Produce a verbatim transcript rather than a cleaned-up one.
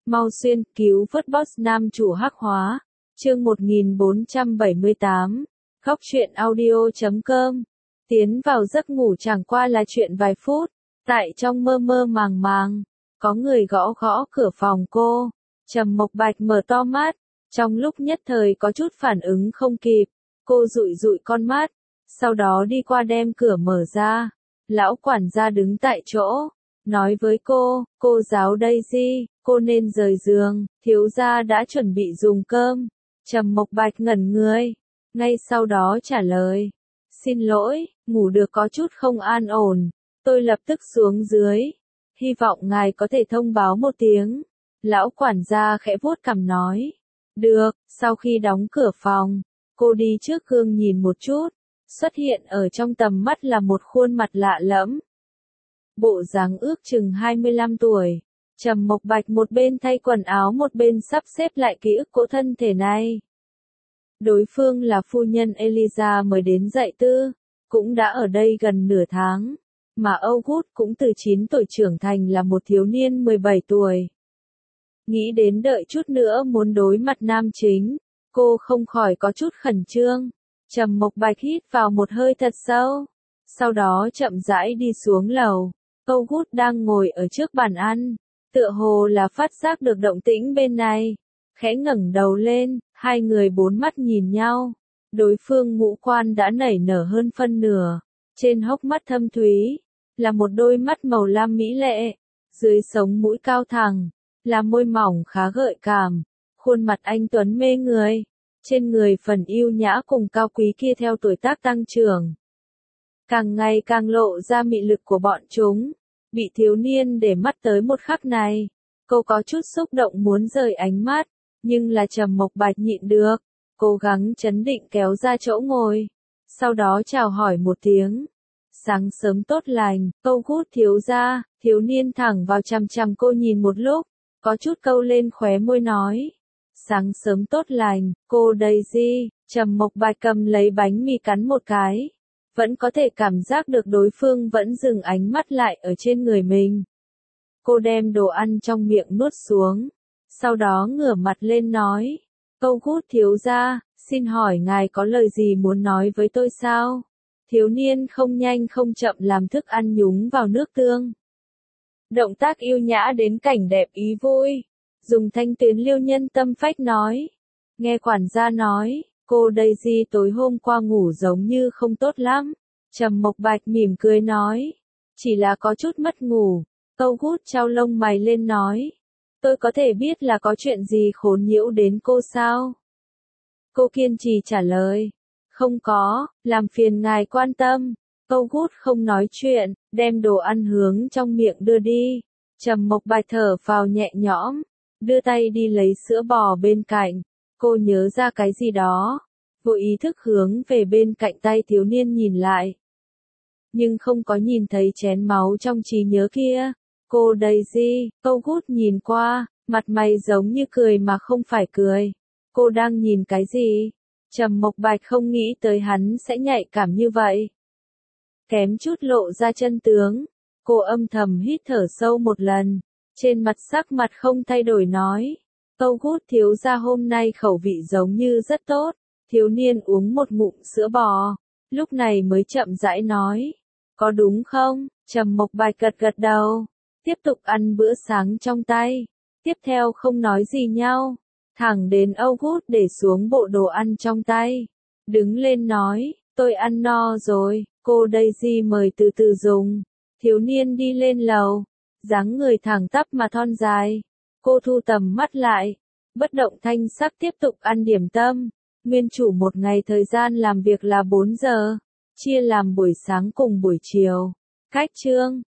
Mau xuyên cứu vớt boss nam chủ hắc hóa. Chương một nghìn bốn trăm bảy mươi tám. Góc truyện audio chấm com. Tiến vào giấc ngủ chẳng qua là chuyện vài phút. Tại trong mơ mơ màng màng, có người gõ gõ cửa phòng cô. Trầm Mộc Bạch mở to mắt, trong lúc nhất thời có chút phản ứng không kịp. Cô dụi dụi con mắt, sau đó đi qua đem cửa mở ra. Lão quản gia đứng tại chỗ, nói với cô, cô giáo Daisy, cô nên rời giường, thiếu gia đã chuẩn bị dùng cơm. Trầm Mộc Bạch ngẩn người, ngay sau đó trả lời, xin lỗi, ngủ được có chút không an ổn, tôi lập tức xuống dưới, hy vọng ngài có thể thông báo một tiếng. Lão quản gia khẽ vuốt cằm nói, được. Sau khi đóng cửa phòng, cô đi trước gương nhìn một chút, xuất hiện ở trong tầm mắt là một khuôn mặt lạ lẫm. Bộ dáng ước chừng hai mươi lăm tuổi, Trầm Mộc Bạch một bên thay quần áo một bên sắp xếp lại ký ức của thân thể này. Đối phương là phu nhân Eliza mới đến dạy tư, cũng đã ở đây gần nửa tháng, mà August cũng từ chín tuổi trưởng thành là một thiếu niên mười bảy tuổi. Nghĩ đến đợi chút nữa muốn đối mặt nam chính, cô không khỏi có chút khẩn trương. Trầm Mộc Bạch hít vào một hơi thật sâu, sau đó chậm rãi đi xuống lầu. August đang ngồi ở trước bàn ăn, tựa hồ là phát giác được động tĩnh bên này, khẽ ngẩng đầu lên, hai người bốn mắt nhìn nhau. Đối phương ngũ quan đã nảy nở hơn phân nửa, trên hốc mắt thâm thúy là một đôi mắt màu lam mỹ lệ, dưới sống mũi cao thẳng là môi mỏng khá gợi cảm, khuôn mặt anh tuấn mê người, trên người phần yêu nhã cùng cao quý kia theo tuổi tác tăng trưởng, càng ngày càng lộ ra mị lực của bọn chúng. Bị thiếu niên để mắt tới một khắc này, cô có chút xúc động muốn rời ánh mắt, nhưng là Trầm Mộc Bạch nhịn được, cố gắng trấn định kéo ra chỗ ngồi, sau đó chào hỏi một tiếng. Sáng sớm tốt lành, August thiếu gia. Thiếu niên thẳng vào chằm chằm cô nhìn một lúc, có chút câu lên khóe môi nói. Sáng sớm tốt lành, cô Daisy. Trầm Mộc Bạch cầm lấy bánh mì cắn một cái, vẫn có thể cảm giác được đối phương vẫn dừng ánh mắt lại ở trên người mình. Cô đem đồ ăn trong miệng nuốt xuống, sau đó ngửa mặt lên nói, August thiếu gia, xin hỏi ngài có lời gì muốn nói với tôi sao? Thiếu niên không nhanh không chậm làm thức ăn nhúng vào nước tương. Động tác yêu nhã đến cảnh đẹp ý vui, dùng thanh tuyến liêu nhân tâm phách nói. Nghe quản gia nói, cô Daisy tối hôm qua ngủ giống như không tốt lắm. Trầm Mộc Bạch mỉm cười nói, chỉ là có chút mất ngủ. August trao lông mày lên nói, tôi có thể biết là có chuyện gì khốn nhiễu đến cô sao? Cô kiên trì trả lời, không có, làm phiền ngài quan tâm. August không nói chuyện, đem đồ ăn hướng trong miệng đưa đi. Trầm Mộc Bạch thở phào nhẹ nhõm, đưa tay đi lấy sữa bò bên cạnh. Cô nhớ ra cái gì đó, vô ý thức hướng về bên cạnh tay thiếu niên nhìn lại. Nhưng không có nhìn thấy chén máu trong trí nhớ kia. Cô Daisy. August nhìn qua, mặt mày giống như cười mà không phải cười. Cô đang nhìn cái gì? Trầm Mộc Bạch không nghĩ tới hắn sẽ nhạy cảm như vậy. Kém chút lộ ra chân tướng. Cô âm thầm hít thở sâu một lần, trên mặt sắc mặt không thay đổi nói. August thiếu gia hôm nay khẩu vị giống như rất tốt. Thiếu niên uống một ngụm sữa bò, lúc này mới chậm rãi nói. Có đúng không? Trầm Mộc Bạch gật gật đầu, tiếp tục ăn bữa sáng trong tay. Tiếp theo không nói gì nhau, thẳng đến August để xuống bộ đồ ăn trong tay. Đứng lên nói, tôi ăn no rồi, cô Daisy mời từ từ dùng. Thiếu niên đi lên lầu, dáng người thẳng tắp mà thon dài. Cô thu tầm mắt lại, bất động thanh sắc tiếp tục ăn điểm tâm. Nguyên chủ một ngày thời gian làm việc là bốn giờ, chia làm buổi sáng cùng buổi chiều. Cách chương